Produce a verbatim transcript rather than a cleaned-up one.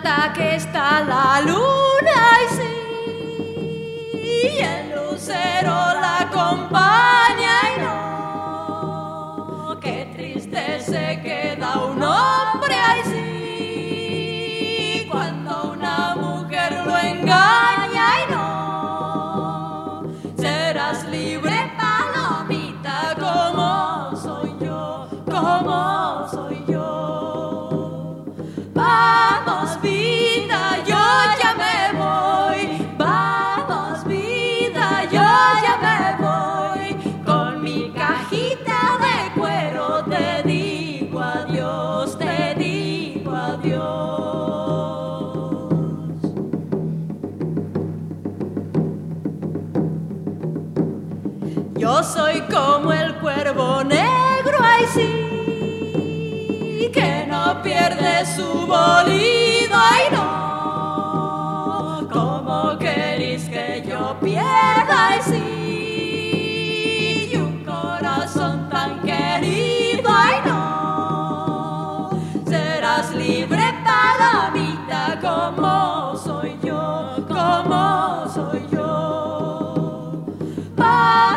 alta que está la luna y sí, y el lucero la acompaña y no, qué triste se queda un hombre ay sí, cuando una mujer lo engaña y no, serás libre palomita como soy yo, como soy yo. Vamos vida, yo ya me voy, vamos vida, yo ya me voy, con mi cajita de cuero te digo adiós, te digo adiós. Yo soy como el cuervo negro, ay sí, que no pierde su bolido, ay no, como queréis que yo pierda, ay sí, y un corazón tan querido, ay no, serás libre palomita como soy yo, como soy yo. Pa